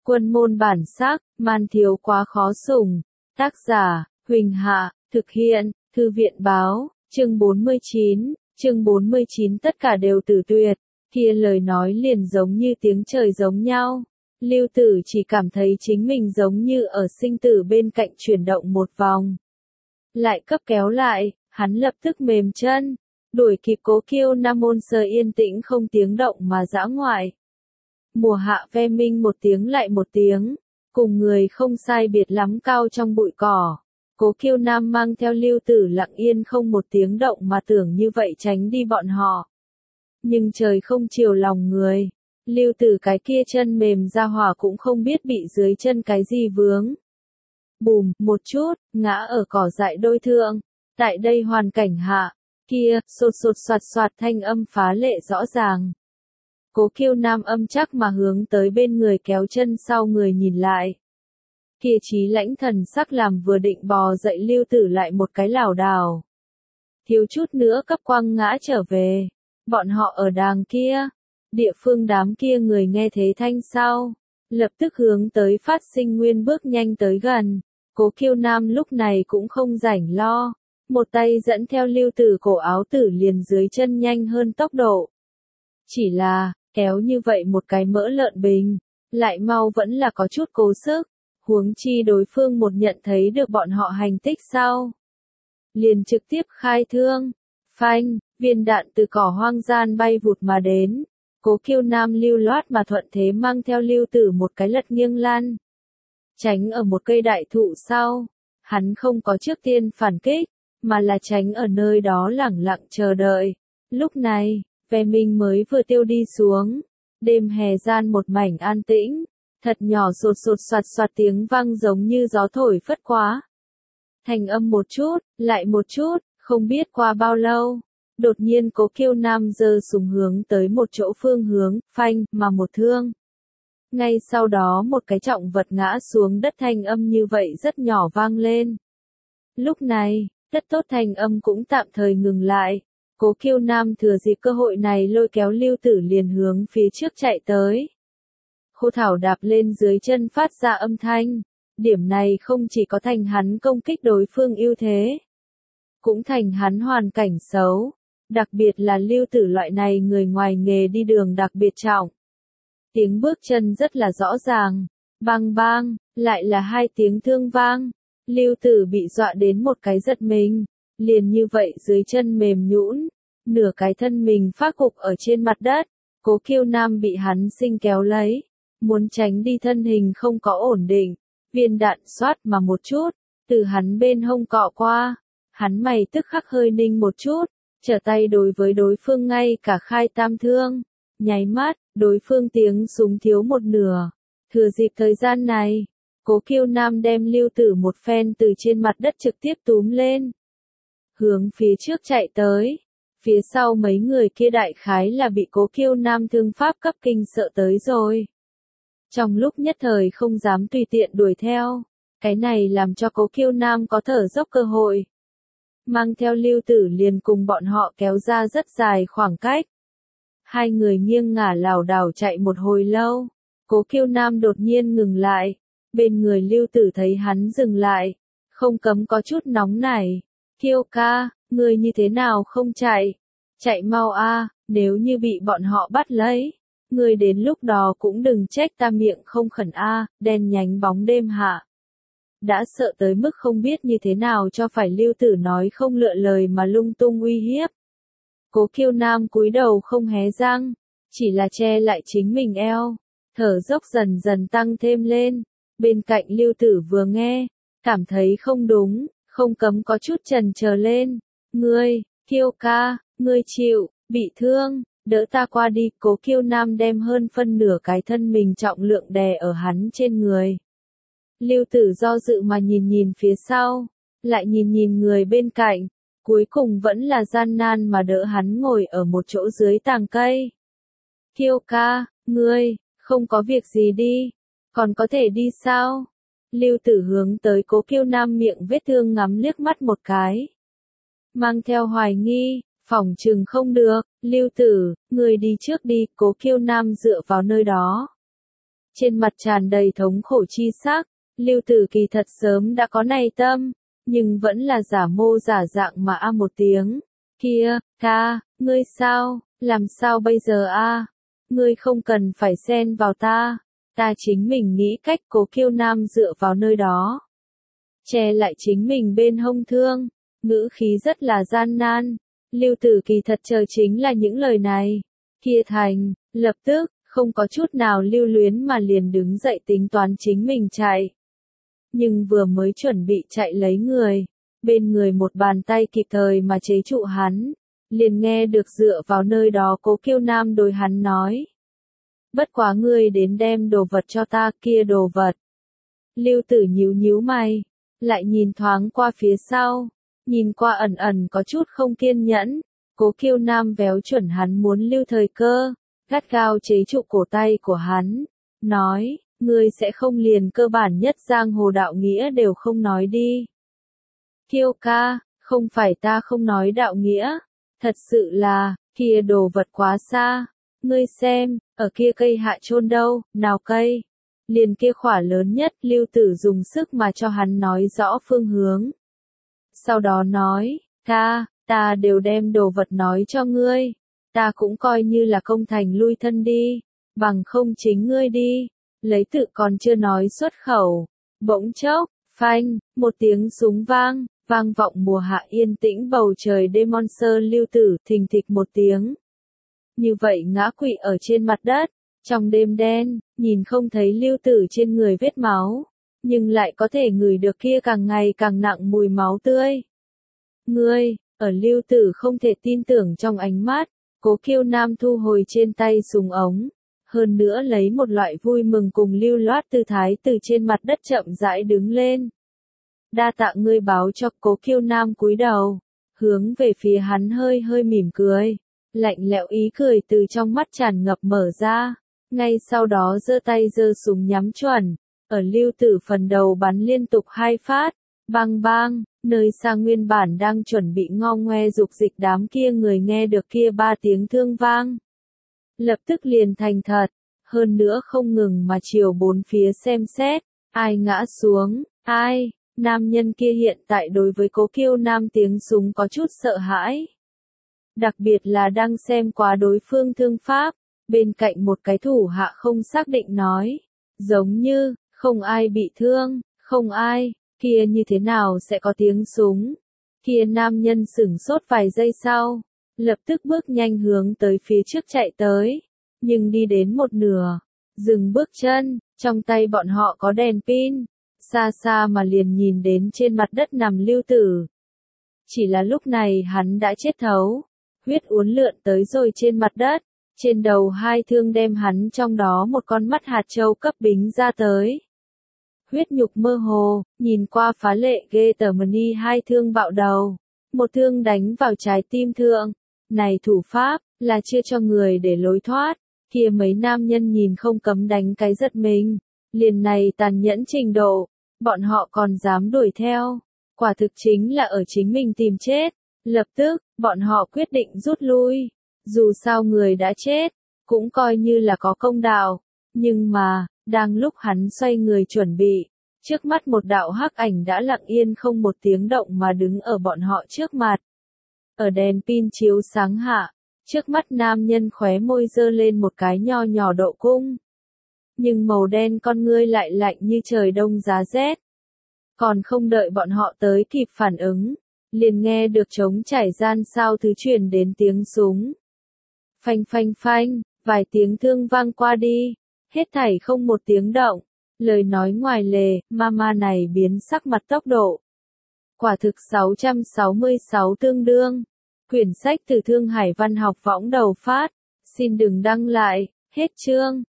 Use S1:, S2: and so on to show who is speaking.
S1: Quân môn bản sắc, man thiếu quá khó sủng. Tác giả, Huỳnh Hạ, thực hiện, Thư viện báo, chương 49, tất cả đều tử tuyệt. Kia lời nói liền giống như tiếng trời giống nhau. Lưu Tử chỉ cảm thấy chính mình giống như ở sinh tử bên cạnh chuyển động một vòng. Lại cấp kéo lại, hắn lập tức mềm chân, đuổi kịp Cố Kiêu Nam môn sơ yên tĩnh không tiếng động mà dã ngoại. Mùa hạ ve minh một tiếng lại một tiếng, cùng người không sai biệt lắm cao trong bụi cỏ. Cố Kiêu Nam mang theo Lưu Tử lặng yên không một tiếng động mà tưởng như vậy tránh đi bọn họ. Nhưng trời không chiều lòng người. Lưu Tử cái kia chân mềm ra hỏa cũng không biết bị dưới chân cái gì vướng. Bùm, một chút, ngã ở cỏ dại đôi thượng. Tại đây hoàn cảnh hạ, kia, sột sột soạt soạt thanh âm phá lệ rõ ràng. Cố Kiêu Nam âm chắc mà hướng tới bên người kéo chân sau người nhìn lại. Kia trí lãnh thần sắc làm vừa định bò dậy Lưu Tử lại một cái lảo đảo. Thiếu chút nữa cấp quăng ngã trở về. Bọn họ ở đàng kia. Địa phương đám kia người nghe thế thanh sau. Lập tức hướng tới phát sinh nguyên bước nhanh tới gần. Cố Kiêu Nam lúc này cũng không rảnh lo. Một tay dẫn theo Lưu Tử cổ áo tử liền dưới chân nhanh hơn tốc độ. Chỉ là, kéo như vậy một cái mỡ lợn bình, lại mau vẫn là có chút cố sức. Huống chi đối phương một nhận thấy được bọn họ hành tích sau. Liền trực tiếp khai thương. Phanh, viên đạn từ cỏ hoang gian bay vụt mà đến. Cố Kiêu Nam lưu loát mà thuận thế mang theo Lưu Tử một cái lật nghiêng lăn. Tránh ở một cây đại thụ sau. Hắn không có trước tiên phản kích, mà là tránh ở nơi đó lẳng lặng chờ đợi. Lúc này, ve minh mới vừa tiêu đi xuống. Đêm hè gian một mảnh an tĩnh. Thật nhỏ sột sột soạt soạt tiếng vang giống như gió thổi phất quá. Thành âm một chút, lại một chút, không biết qua bao lâu. Đột nhiên Cố Kiêu Nam giơ súng hướng tới một chỗ phương hướng, phanh, mà một thương. Ngay sau đó một cái trọng vật ngã xuống đất thanh âm như vậy rất nhỏ vang lên. Lúc này, tất tốt thanh âm cũng tạm thời ngừng lại. Cố Kiêu Nam thừa dịp cơ hội này lôi kéo Lưu Tử liền hướng phía trước chạy tới. Khô thảo đạp lên dưới chân phát ra âm thanh. Điểm này không chỉ có thành hắn công kích đối phương ưu thế, cũng thành hắn hoàn cảnh xấu. Đặc biệt là Lưu Tử loại này người ngoài nghề đi đường đặc biệt trọng. Tiếng bước chân rất là rõ ràng. Bang bang, lại là hai tiếng thương vang. Lưu Tử bị dọa đến một cái giật mình. Liền như vậy dưới chân mềm nhũn, nửa cái thân mình phác gục ở trên mặt đất. Cố Kiêu Nam bị hắn sinh kéo lấy. Muốn tránh đi thân hình không có ổn định. Viên đạn xoát mà một chút, từ hắn bên hông cọ qua. Hắn mày tức khắc hơi ninh một chút, trở tay đối với đối phương ngay cả khai tam thương. Nháy mắt, đối phương tiếng súng thiếu một nửa. Thừa dịp thời gian này, Cố Kiêu Nam đem Lưu Tử một phen từ trên mặt đất trực tiếp túm lên. Hướng phía trước chạy tới. Phía sau mấy người kia đại khái là bị Cố Kiêu Nam thương pháp cấp kinh sợ tới rồi. Trong lúc nhất thời không dám tùy tiện đuổi theo. Cái này làm cho Cố Kiêu Nam có thở dốc cơ hội. Mang theo Lưu Tử liền cùng bọn họ kéo ra rất dài khoảng cách. Hai người nghiêng ngả lảo đảo chạy một hồi lâu. Cố Kiêu Nam đột nhiên ngừng lại. Bên người Lưu Tử thấy hắn dừng lại. Không cấm có chút nóng nảy. Kiêu ca, người như thế nào không chạy? Chạy mau a, nếu như bị bọn họ bắt lấy. Người đến lúc đó cũng đừng trách ta miệng không khẩn a, đen nhánh bóng đêm hạ. Đã sợ tới mức không biết như thế nào cho phải Lưu Tử nói không lựa lời mà lung tung uy hiếp. Cố Kiêu Nam cúi đầu không hé răng, chỉ là che lại chính mình eo, thở dốc dần dần tăng thêm lên. Bên cạnh Lưu Tử vừa nghe, cảm thấy không đúng, không cấm có chút chần chờ lên. Ngươi, Kiêu ca, ngươi chịu, bị thương, đỡ ta qua đi. Cố Kiêu Nam đem hơn phân nửa cái thân mình trọng lượng đè ở hắn trên người. Lưu Tử do dự mà nhìn nhìn phía sau, lại nhìn nhìn người bên cạnh, cuối cùng vẫn là gian nan mà đỡ hắn ngồi ở một chỗ dưới tàng cây. Kiêu ca, ngươi, không có việc gì đi, còn có thể đi sao? Lưu Tử hướng tới Cố Kiêu Nam miệng vết thương ngắm liếc mắt một cái. Mang theo hoài nghi, phỏng chừng không được. Lưu Tử, ngươi đi trước đi. Cố Kiêu Nam dựa vào nơi đó. trên mặt tràn đầy thống khổ chi sắc. Lưu Tử Kỳ thật sớm đã có này tâm, nhưng vẫn là giả mô giả dạng mà một tiếng. Kia, ca, ngươi sao, làm sao bây giờ Ngươi không cần phải xen vào ta, ta chính mình nghĩ cách. Cố Kiêu Nam dựa vào nơi đó, che lại chính mình bên hông thương, ngữ khí rất là gian nan. Lưu Tử Kỳ thật chờ chính là những lời này. Kia thành, lập tức, không có chút nào lưu luyến mà liền đứng dậy tính toán chính mình chạy. Nhưng vừa mới chuẩn bị chạy lấy người, bên người một bàn tay kịp thời mà chế trụ hắn, liền nghe được dựa vào nơi đó Cố Kiêu Nam đối hắn nói. Bất quá ngươi đến đem đồ vật cho ta, kia đồ vật. Lưu Tử nhíu nhíu mày, lại nhìn thoáng qua phía sau, nhìn qua ẩn ẩn có chút không kiên nhẫn. Cố Kiêu Nam véo chuẩn hắn muốn lưu thời cơ, gắt gao chế trụ cổ tay của hắn, nói, ngươi sẽ không liền cơ bản nhất giang hồ đạo nghĩa đều không nói đi. Kiêu ca, không phải ta không nói đạo nghĩa, thật sự là, kia đồ vật quá xa, ngươi xem, ở kia cây hạ chôn đâu, nào cây, liền kia khỏa lớn nhất. Lưu Tử dùng sức mà cho hắn nói rõ phương hướng. Sau đó nói, ca, ta đều đem đồ vật nói cho ngươi, ta cũng coi như là công thành lui thân đi, bằng không chính ngươi đi, lấy tự còn chưa nói xuất khẩu. Bỗng chốc, phanh, một tiếng súng vang, vang vọng mùa hạ yên tĩnh bầu trời đêm. Monster Lưu Tử thình thịch một tiếng. Như vậy ngã quỵ ở trên mặt đất, trong đêm đen, nhìn không thấy Lưu Tử trên người vết máu, nhưng lại có thể ngửi được kia càng ngày càng nặng mùi máu tươi. Ngươi, ở Lưu Tử không thể tin tưởng trong ánh mắt, Cố Kiêu Nam thu hồi trên tay súng ống, hơn nữa lấy một loại vui mừng cùng lưu loát tư thái từ trên mặt đất chậm rãi đứng lên. Đa tạ ngươi báo cho. Cố Kiêu Nam cúi đầu, hướng về phía hắn hơi hơi mỉm cười, lạnh lẽo ý cười từ trong mắt tràn ngập mở ra, ngay sau đó giơ tay giơ súng nhắm chuẩn, ở Lưu Tử phần đầu bắn liên tục 2 phát, bang bang, nơi xa nguyên bản đang chuẩn bị ngo ngoe dục dịch đám kia người nghe được kia 3 tiếng thương vang. Lập tức liền thành thật, hơn nữa không ngừng mà chiều bốn phía xem xét, ai ngã xuống, ai. Nam nhân kia hiện tại đối với Cố Kiêu Nam tiếng súng có chút sợ hãi. Đặc biệt là đang xem qua đối phương thương pháp, bên cạnh một cái thủ hạ không xác định nói, giống như, không ai bị thương, không ai, kia như thế nào sẽ có tiếng súng. Kia nam nhân sửng sốt vài giây sau, lập tức bước nhanh hướng tới phía trước chạy tới, nhưng đi đến một nửa, dừng bước chân, trong tay bọn họ có đèn pin. Xa xa mà liền nhìn đến trên mặt đất nằm Lưu Tử. Chỉ là lúc này hắn đã chết thấu, huyết uốn lượn tới rồi trên mặt đất, trên đầu 2 thương đem hắn trong đó một con mắt hạt châu cấp bính ra tới. Huyết nhục mơ hồ, nhìn qua phá lệ ghê tởm. 2 thương bạo đầu, một thương đánh vào trái tim thượng. Này thủ pháp, là chưa cho người để lối thoát, kia mấy nam nhân nhìn không cấm đánh cái giật mình, liền này tàn nhẫn trình độ. Bọn họ còn dám đuổi theo, quả thực chính là ở chính mình tìm chết. Lập tức, bọn họ quyết định rút lui, dù sao người đã chết, cũng coi như là có công đạo. Nhưng mà, đang lúc hắn xoay người chuẩn bị, trước mắt một đạo hắc ảnh đã lặng yên không một tiếng động mà đứng ở bọn họ trước mặt. Ở đèn pin chiếu sáng hạ, trước mắt nam nhân khóe môi giơ lên một cái nho nhỏ độ cung. Nhưng màu đen con ngươi lại lạnh như trời đông giá rét. Còn không đợi bọn họ tới kịp phản ứng, liền nghe được trống trải gian sao thứ truyền đến tiếng súng. Phanh phanh phanh, vài tiếng thương vang qua đi, hết thảy không một tiếng động, lời nói ngoài lề, mama này biến sắc mặt tốc độ. Quả thực 666 tương đương. Quyển sách từ Thương Hải Văn học võng đầu phát, xin đừng đăng lại, hết chương.